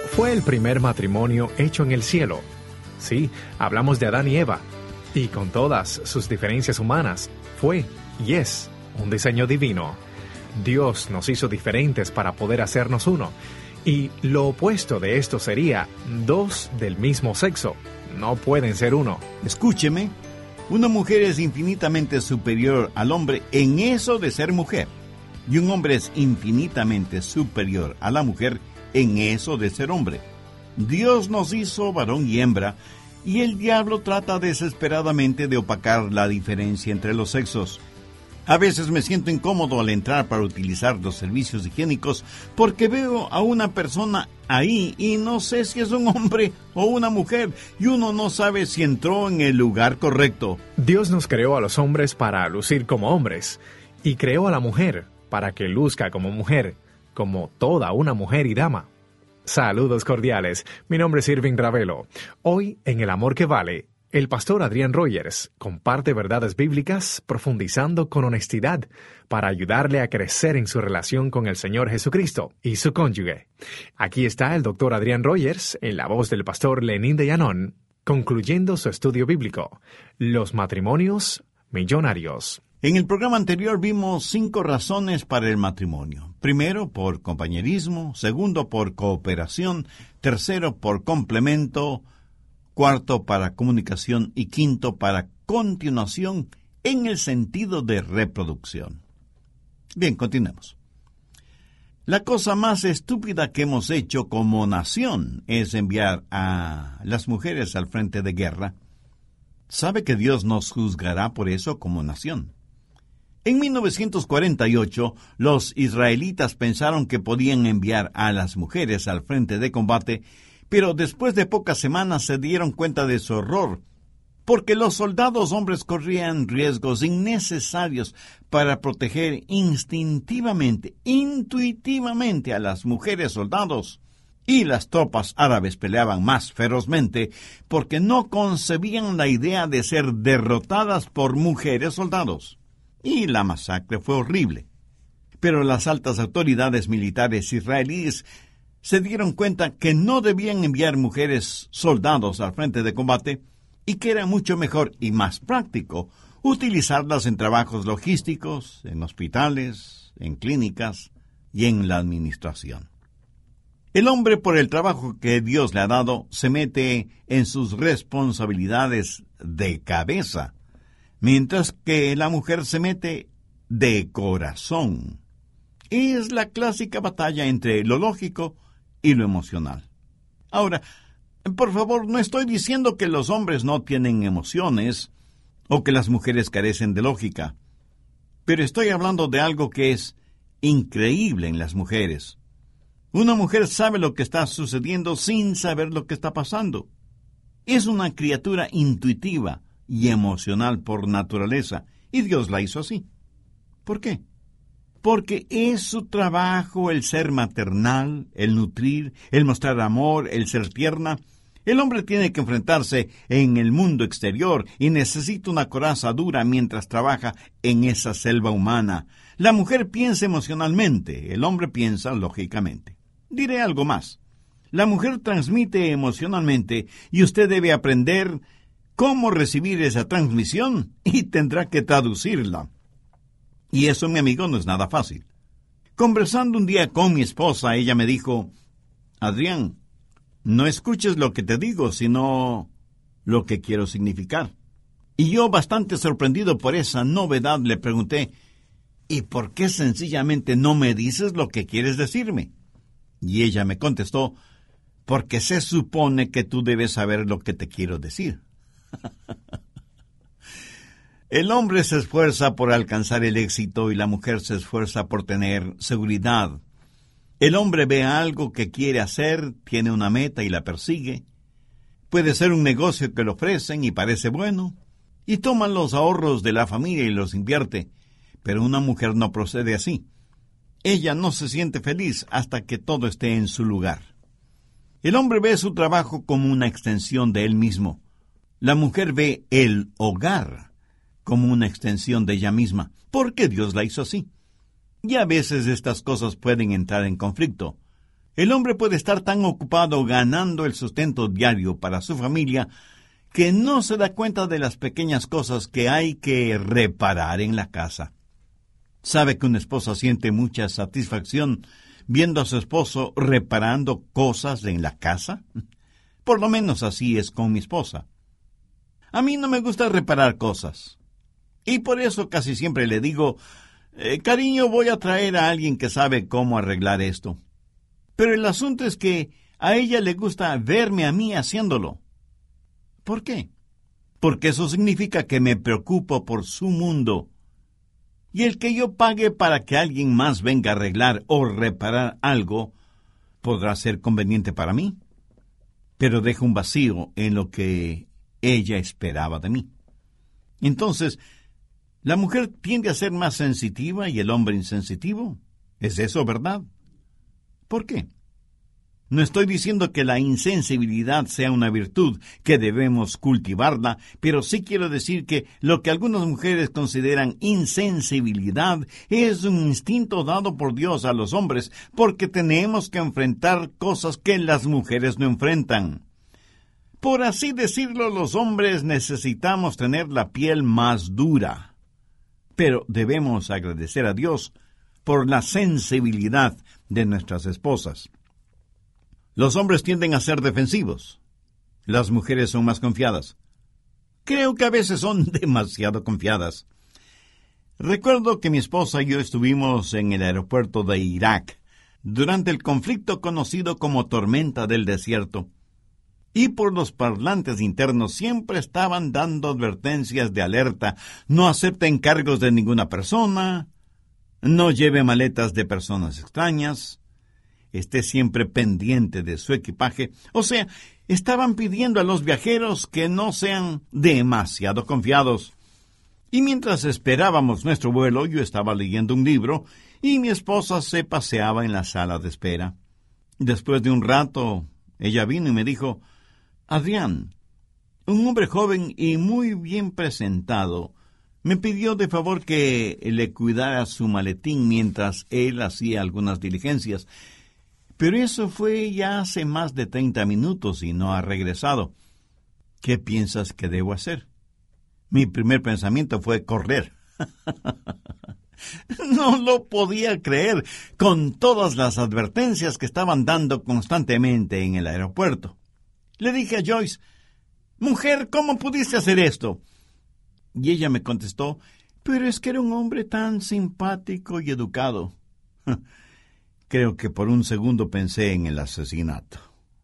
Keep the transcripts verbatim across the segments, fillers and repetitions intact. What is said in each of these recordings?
fue el primer matrimonio hecho en el cielo. Sí, hablamos de Adán y Eva, y con todas sus diferencias humanas, fue y es un diseño divino. Dios nos hizo diferentes para poder hacernos uno, y lo opuesto de esto sería dos del mismo sexo. No pueden ser uno. Escúcheme, una mujer es infinitamente superior al hombre en eso de ser mujer, y un hombre es infinitamente superior a la mujer en eso de ser hombre. Dios nos hizo varón y hembra, y el diablo trata desesperadamente de opacar la diferencia entre los sexos. A veces me siento incómodo al entrar para utilizar los servicios higiénicos porque veo a una persona ahí y no sé si es un hombre o una mujer, y uno no sabe si entró en el lugar correcto. Dios nos creó a los hombres para lucir como hombres, y creó a la mujer para que luzca como mujer, como toda una mujer y dama. Saludos cordiales, mi nombre es Irving Ravelo. Hoy, en El Amor que Vale, el pastor Adrián Rogers comparte verdades bíblicas profundizando con honestidad para ayudarle a crecer en su relación con el Señor Jesucristo y su cónyuge. Aquí está el doctor Adrián Rogers, en la voz del pastor Lenín de Llanón, concluyendo su estudio bíblico, Los matrimonios millonarios. En el programa anterior vimos cinco razones para el matrimonio. Primero, por compañerismo. Segundo, por cooperación. Tercero, por complemento. Cuarto, para comunicación. Y quinto, para continuación en el sentido de reproducción. Bien, continuemos. La cosa más estúpida que hemos hecho como nación es enviar a las mujeres al frente de guerra. ¿Sabe que Dios nos juzgará por eso como nación? En mil novecientos cuarenta y ocho, los israelitas pensaron que podían enviar a las mujeres al frente de combate, pero después de pocas semanas se dieron cuenta de su error, porque los soldados hombres corrían riesgos innecesarios para proteger instintivamente, intuitivamente a las mujeres soldados, y las tropas árabes peleaban más ferozmente porque no concebían la idea de ser derrotadas por mujeres soldados. Y la masacre fue horrible. Pero las altas autoridades militares israelíes se dieron cuenta que no debían enviar mujeres soldados al frente de combate y que era mucho mejor y más práctico utilizarlas en trabajos logísticos, en hospitales, en clínicas y en la administración. El hombre, por el trabajo que Dios le ha dado, se mete en sus responsabilidades de cabeza, mientras que la mujer se mete de corazón. Es la clásica batalla entre lo lógico y lo emocional. Ahora, por favor, no estoy diciendo que los hombres no tienen emociones o que las mujeres carecen de lógica, pero estoy hablando de algo que es increíble en las mujeres. Una mujer sabe lo que está sucediendo sin saber lo que está pasando. Es una criatura intuitiva y emocional por naturaleza, y Dios la hizo así. ¿Por qué? Porque es su trabajo el ser maternal, el nutrir, el mostrar amor, el ser tierna. El hombre tiene que enfrentarse en el mundo exterior y necesita una coraza dura mientras trabaja en esa selva humana. La mujer piensa emocionalmente, el hombre piensa lógicamente. Diré algo más. La mujer transmite emocionalmente y usted debe aprender cómo recibir esa transmisión y tendrá que traducirla. Y eso, mi amigo, no es nada fácil. Conversando un día con mi esposa, ella me dijo: Adrián, no escuches lo que te digo, sino lo que quiero significar. Y yo, bastante sorprendido por esa novedad, le pregunté: ¿y por qué sencillamente no me dices lo que quieres decirme? Y ella me contestó: porque se supone que tú debes saber lo que te quiero decir. El hombre se esfuerza por alcanzar el éxito y la mujer se esfuerza por tener seguridad. El hombre ve algo que quiere hacer, tiene una meta y la persigue. Puede ser un negocio que le ofrecen y parece bueno, y toma los ahorros de la familia y los invierte, pero una mujer no procede así. Ella no se siente feliz hasta que todo esté en su lugar. El hombre ve su trabajo como una extensión de él mismo. La mujer ve el hogar como una extensión de ella misma, porque Dios la hizo así. Y a veces estas cosas pueden entrar en conflicto. El hombre puede estar tan ocupado ganando el sustento diario para su familia que no se da cuenta de las pequeñas cosas que hay que reparar en la casa. ¿Sabe que una esposa siente mucha satisfacción viendo a su esposo reparando cosas en la casa? Por lo menos así es con mi esposa. A mí no me gusta reparar cosas. Y por eso casi siempre le digo, eh, cariño, voy a traer a alguien que sabe cómo arreglar esto. Pero el asunto es que a ella le gusta verme a mí haciéndolo. ¿Por qué? Porque eso significa que me preocupo por su mundo. Y el que yo pague para que alguien más venga a arreglar o reparar algo, podrá ser conveniente para mí, pero deja un vacío en lo que ella esperaba de mí. Entonces, ¿la mujer tiende a ser más sensitiva y el hombre insensitivo? ¿Es eso verdad? ¿Por qué? No estoy diciendo que la insensibilidad sea una virtud, que debemos cultivarla, pero sí quiero decir que lo que algunas mujeres consideran insensibilidad es un instinto dado por Dios a los hombres, porque tenemos que enfrentar cosas que las mujeres no enfrentan. Por así decirlo, los hombres necesitamos tener la piel más dura, pero debemos agradecer a Dios por la sensibilidad de nuestras esposas. Los hombres tienden a ser defensivos. Las mujeres son más confiadas. Creo que a veces son demasiado confiadas. Recuerdo que mi esposa y yo estuvimos en el aeropuerto de Irak durante el conflicto conocido como Tormenta del Desierto. Y por los parlantes internos siempre estaban dando advertencias de alerta. No acepte encargos de ninguna persona. No lleve maletas de personas extrañas. Esté siempre pendiente de su equipaje. O sea, estaban pidiendo a los viajeros que no sean demasiado confiados. Y mientras esperábamos nuestro vuelo, yo estaba leyendo un libro y mi esposa se paseaba en la sala de espera. Después de un rato, ella vino y me dijo, Adrián, un hombre joven y muy bien presentado, me pidió de favor que le cuidara su maletín mientras él hacía algunas diligencias. Pero eso fue ya hace más de treinta minutos y no ha regresado. ¿Qué piensas que debo hacer? Mi primer pensamiento fue correr. No lo podía creer, con todas las advertencias que estaban dando constantemente en el aeropuerto. Le dije a Joyce, «Mujer, ¿cómo pudiste hacer esto?» Y ella me contestó, «Pero es que era un hombre tan simpático y educado». Creo que por un segundo pensé en el asesinato.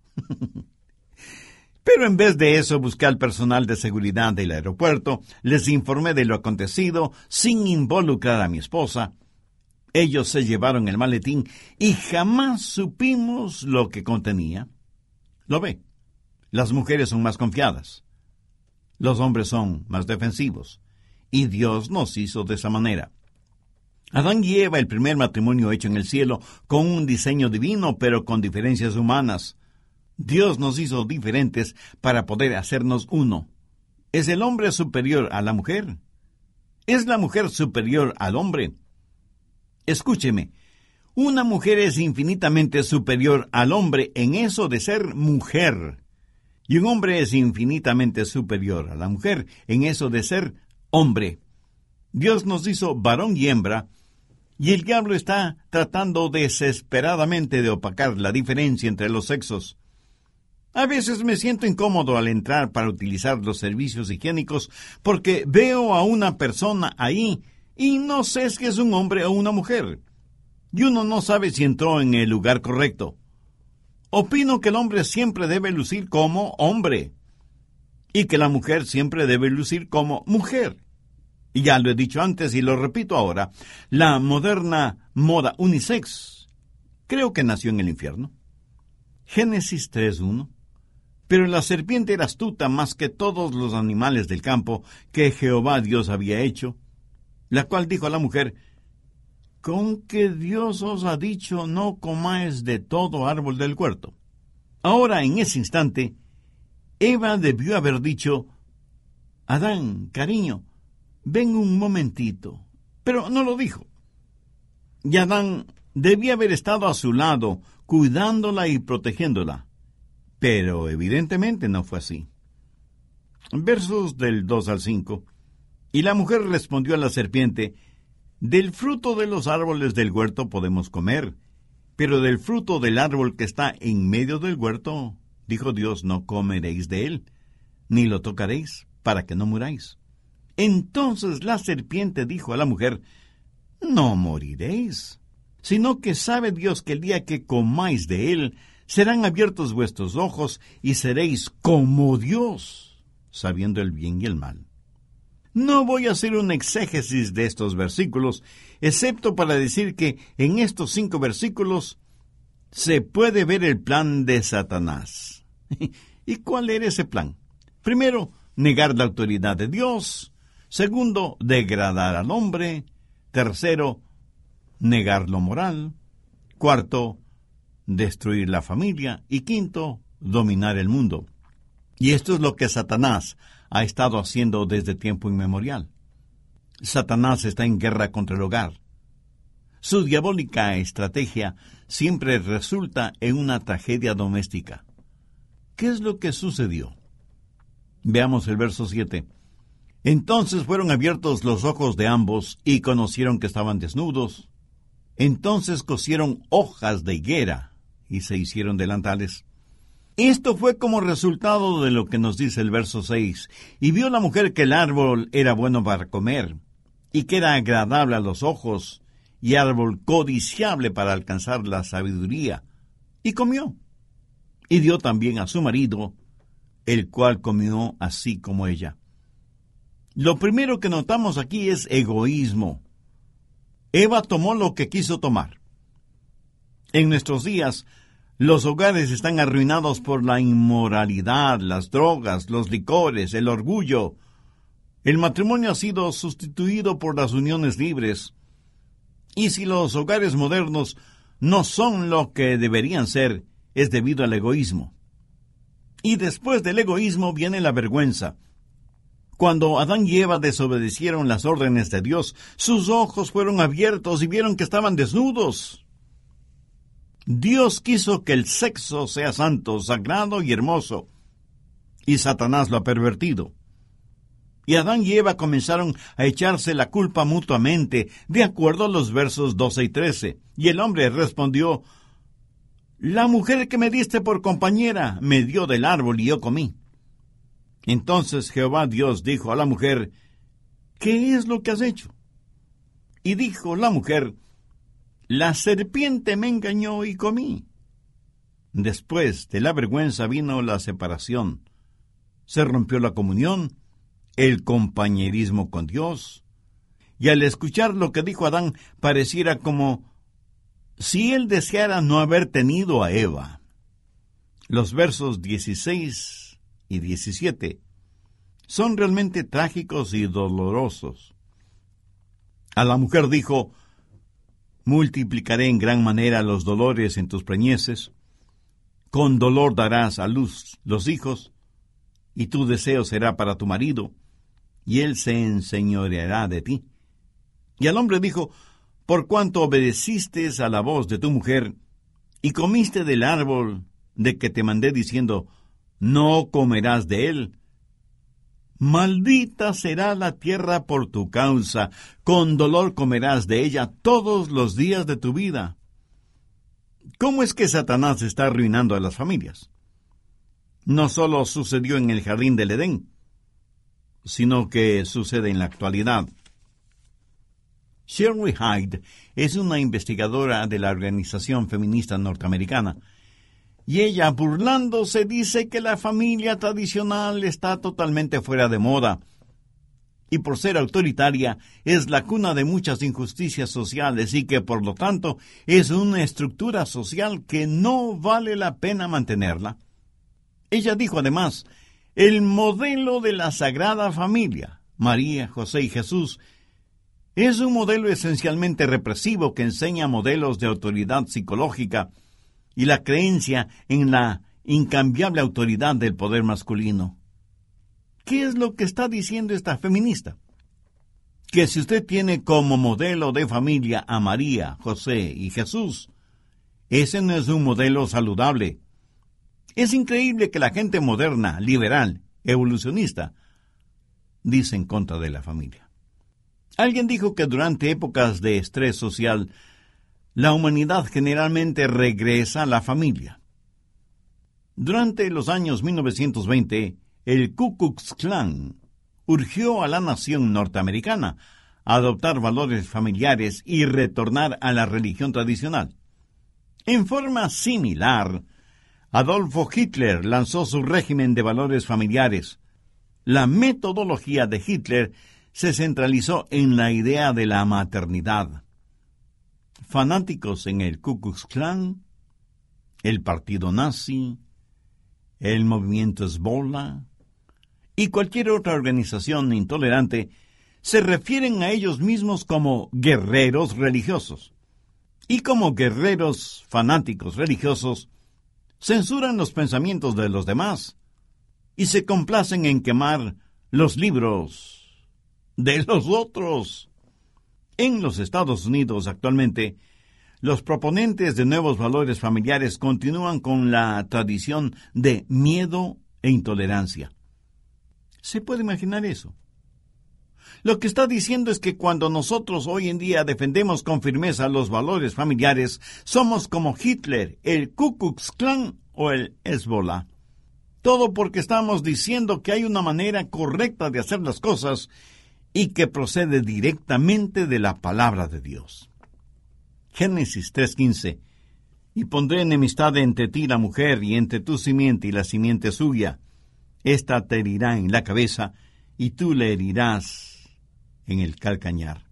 Pero en vez de eso busqué al personal de seguridad del aeropuerto, les informé de lo acontecido sin involucrar a mi esposa. Ellos se llevaron el maletín y jamás supimos lo que contenía. Lo ve, las mujeres son más confiadas. Los hombres son más defensivos. Y Dios nos hizo de esa manera. Adán y Eva, el primer matrimonio hecho en el cielo, con un diseño divino, pero con diferencias humanas. Dios nos hizo diferentes para poder hacernos uno. ¿Es el hombre superior a la mujer? ¿Es la mujer superior al hombre? Escúcheme, una mujer es infinitamente superior al hombre en eso de ser mujer. Y un hombre es infinitamente superior a la mujer en eso de ser hombre. Dios nos hizo varón y hembra, y el diablo está tratando desesperadamente de opacar la diferencia entre los sexos. A veces me siento incómodo al entrar para utilizar los servicios higiénicos porque veo a una persona ahí y no sé si es un hombre o una mujer. Y uno no sabe si entró en el lugar correcto. Opino que el hombre siempre debe lucir como hombre y que la mujer siempre debe lucir como mujer. Y ya lo he dicho antes y lo repito ahora, la moderna moda unisex creo que nació en el infierno. Génesis tres uno. Pero la serpiente era astuta más que todos los animales del campo que Jehová Dios había hecho, la cual dijo a la mujer, «¿Con que Dios os ha dicho no comáis de todo árbol del huerto?» Ahora, en ese instante, Eva debió haber dicho, «Adán, cariño, ven un momentito», pero no lo dijo. Y Adán debía haber estado a su lado cuidándola y protegiéndola. Pero evidentemente no fue así. Versos del dos al cinco. Y la mujer respondió a la serpiente: del fruto de los árboles del huerto podemos comer, pero del fruto del árbol que está en medio del huerto, dijo Dios, no comeréis de él, ni lo tocaréis, para que no muráis. Entonces la serpiente dijo a la mujer: no moriréis, sino que sabe Dios que el día que comáis de él, serán abiertos vuestros ojos y seréis como Dios, sabiendo el bien y el mal. No voy a hacer un exégesis de estos versículos, excepto para decir que en estos cinco versículos se puede ver el plan de Satanás. ¿Y cuál era ese plan? Primero, negar la autoridad de Dios. Segundo, degradar al hombre. Tercero, negar lo moral. Cuarto, destruir la familia. Y quinto, dominar el mundo. Y esto es lo que Satanás ha estado haciendo desde tiempo inmemorial. Satanás está en guerra contra el hogar. Su diabólica estrategia siempre resulta en una tragedia doméstica. ¿Qué es lo que sucedió? Veamos el verso siete. Entonces fueron abiertos los ojos de ambos y conocieron que estaban desnudos. Entonces cosieron hojas de higuera y se hicieron delantales. Esto fue como resultado de lo que nos dice el verso seis. Y vio la mujer que el árbol era bueno para comer, y que era agradable a los ojos, y árbol codiciable para alcanzar la sabiduría. Y comió. Y dio también a su marido, el cual comió así como ella. Lo primero que notamos aquí es egoísmo. Eva tomó lo que quiso tomar. En nuestros días, los hogares están arruinados por la inmoralidad, las drogas, los licores, el orgullo. El matrimonio ha sido sustituido por las uniones libres. Y si los hogares modernos no son lo que deberían ser, es debido al egoísmo. Y después del egoísmo viene la vergüenza. Cuando Adán y Eva desobedecieron las órdenes de Dios, sus ojos fueron abiertos y vieron que estaban desnudos. Dios quiso que el sexo sea santo, sagrado y hermoso, y Satanás lo ha pervertido. Y Adán y Eva comenzaron a echarse la culpa mutuamente, de acuerdo a los versos doce y trece. Y el hombre respondió: la mujer que me diste por compañera me dio del árbol y yo comí. Entonces Jehová Dios dijo a la mujer: ¿qué es lo que has hecho? Y dijo la mujer: la serpiente me engañó y comí. Después de la vergüenza vino la separación. Se rompió la comunión, el compañerismo con Dios. Y al escuchar lo que dijo Adán, pareciera como si él deseara no haber tenido a Eva. Los versos dieciséis y diecisiete son realmente trágicos y dolorosos. A la mujer dijo: multiplicaré en gran manera los dolores en tus preñeces, con dolor darás a luz los hijos, y tu deseo será para tu marido, y él se enseñoreará de ti. Y al hombre dijo: por cuanto obedeciste a la voz de tu mujer, y comiste del árbol de que te mandé diciendo, no comerás de él, maldita será la tierra por tu causa, con dolor comerás de ella todos los días de tu vida. ¿Cómo es que Satanás está arruinando a las familias? No solo sucedió en el jardín del Edén, sino que sucede en la actualidad. Shirley Hyde es una investigadora de la organización feminista norteamericana, y ella, burlándose, dice que la familia tradicional está totalmente fuera de moda, y por ser autoritaria es la cuna de muchas injusticias sociales y que, por lo tanto, es una estructura social que no vale la pena mantenerla. Ella dijo además: el modelo de la Sagrada Familia, María, José y Jesús, es un modelo esencialmente represivo que enseña modelos de autoridad psicológica y la creencia en la incambiable autoridad del poder masculino. ¿Qué es lo que está diciendo esta feminista? Que si usted tiene como modelo de familia a María, José y Jesús, Ese no es un modelo saludable. Es increíble que la gente moderna, liberal, evolucionista, dice en contra de la familia. Alguien dijo que durante épocas de estrés social, la humanidad generalmente regresa a la familia. Durante los años mil novecientos veinte, el Ku Klux Klan urgió a la nación norteamericana a adoptar valores familiares y retornar a la religión tradicional. En forma similar, Adolfo Hitler lanzó su régimen de valores familiares. La metodología de Hitler se centralizó en la idea de la maternidad. Fanáticos en el Ku Klux Klan, el partido nazi, el movimiento Hezbollah y cualquier otra organización intolerante se refieren a ellos mismos como guerreros religiosos. Y como guerreros fanáticos religiosos, censuran los pensamientos de los demás y se complacen en quemar los libros de los otros. En los Estados Unidos actualmente, los proponentes de nuevos valores familiares continúan con la tradición de miedo e intolerancia. ¿Se puede imaginar eso? Lo que está diciendo es que cuando nosotros hoy en día defendemos con firmeza los valores familiares, somos como Hitler, el Ku Klux Klan o el Hezbollah. Todo porque estamos diciendo que hay una manera correcta de hacer las cosas y que procede directamente de la palabra de Dios. Génesis tres quince. Y pondré enemistad entre ti y la mujer, y entre tu simiente y la simiente suya. Esta te herirá en la cabeza, y tú le herirás en el calcañar.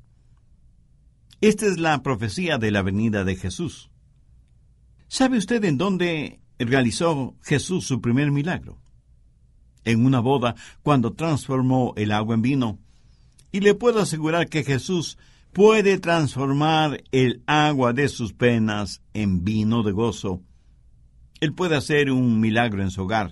Esta es la profecía de la venida de Jesús. ¿Sabe usted en dónde realizó Jesús su primer milagro? En una boda, cuando transformó el agua en vino. Y le puedo asegurar que Jesús puede transformar el agua de sus penas en vino de gozo. Él puede hacer un milagro en su hogar.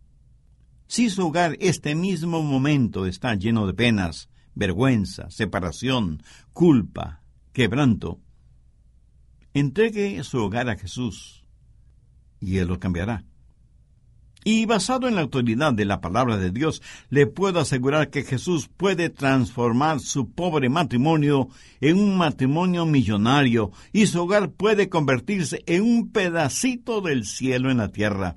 Si su hogar este mismo momento está lleno de penas, vergüenza, separación, culpa, quebranto, entregue su hogar a Jesús y Él lo cambiará. Y basado en la autoridad de la palabra de Dios, le puedo asegurar que Jesús puede transformar su pobre matrimonio en un matrimonio millonario y su hogar puede convertirse en un pedacito del cielo en la tierra.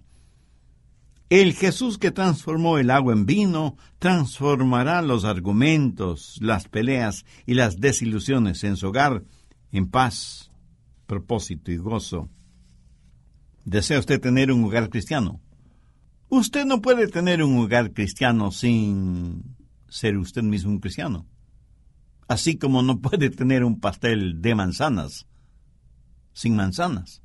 El Jesús que transformó el agua en vino, transformará los argumentos, las peleas y las desilusiones en su hogar en paz, propósito y gozo. ¿Desea usted tener un hogar cristiano? Usted no puede tener un hogar cristiano sin ser usted mismo un cristiano. Así como no puede tener un pastel de manzanas sin manzanas.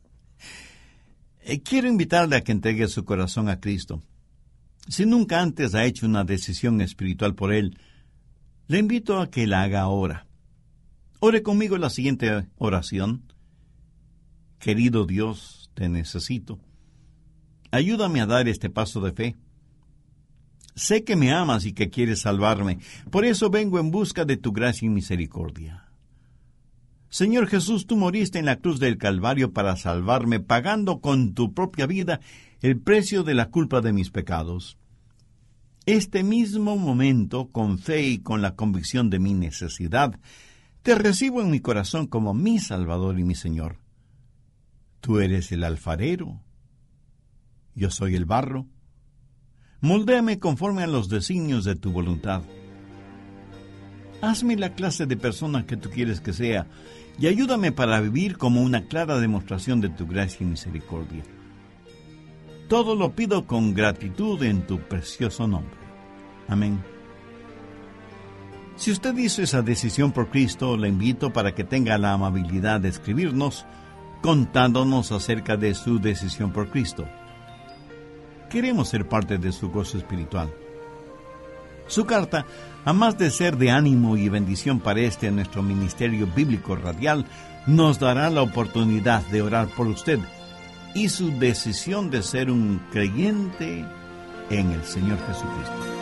Quiero invitarle a que entregue su corazón a Cristo. Si nunca antes ha hecho una decisión espiritual por Él, le invito a que la haga ahora. Ore conmigo la siguiente oración. Querido Dios, te necesito. Ayúdame a dar este paso de fe. Sé que me amas y que quieres salvarme. Por eso vengo en busca de tu gracia y misericordia. Señor Jesús, tú moriste en la cruz del Calvario para salvarme, pagando con tu propia vida el precio de la culpa de mis pecados. Este mismo momento, con fe y con la convicción de mi necesidad, te recibo en mi corazón como mi Salvador y mi Señor. Tú eres el alfarero. Yo soy el barro. Moldéame conforme a los designios de tu voluntad. Hazme la clase de persona que tú quieres que sea y ayúdame para vivir como una clara demostración de tu gracia y misericordia. Todo lo pido con gratitud en tu precioso nombre. Amén. Si usted hizo esa decisión por Cristo, le invito para que tenga la amabilidad de escribirnos contándonos acerca de su decisión por Cristo. Queremos ser parte de su gozo espiritual. Su carta, a más de ser de ánimo y bendición para este nuestro ministerio bíblico radial, nos dará la oportunidad de orar por usted y su decisión de ser un creyente en el Señor Jesucristo.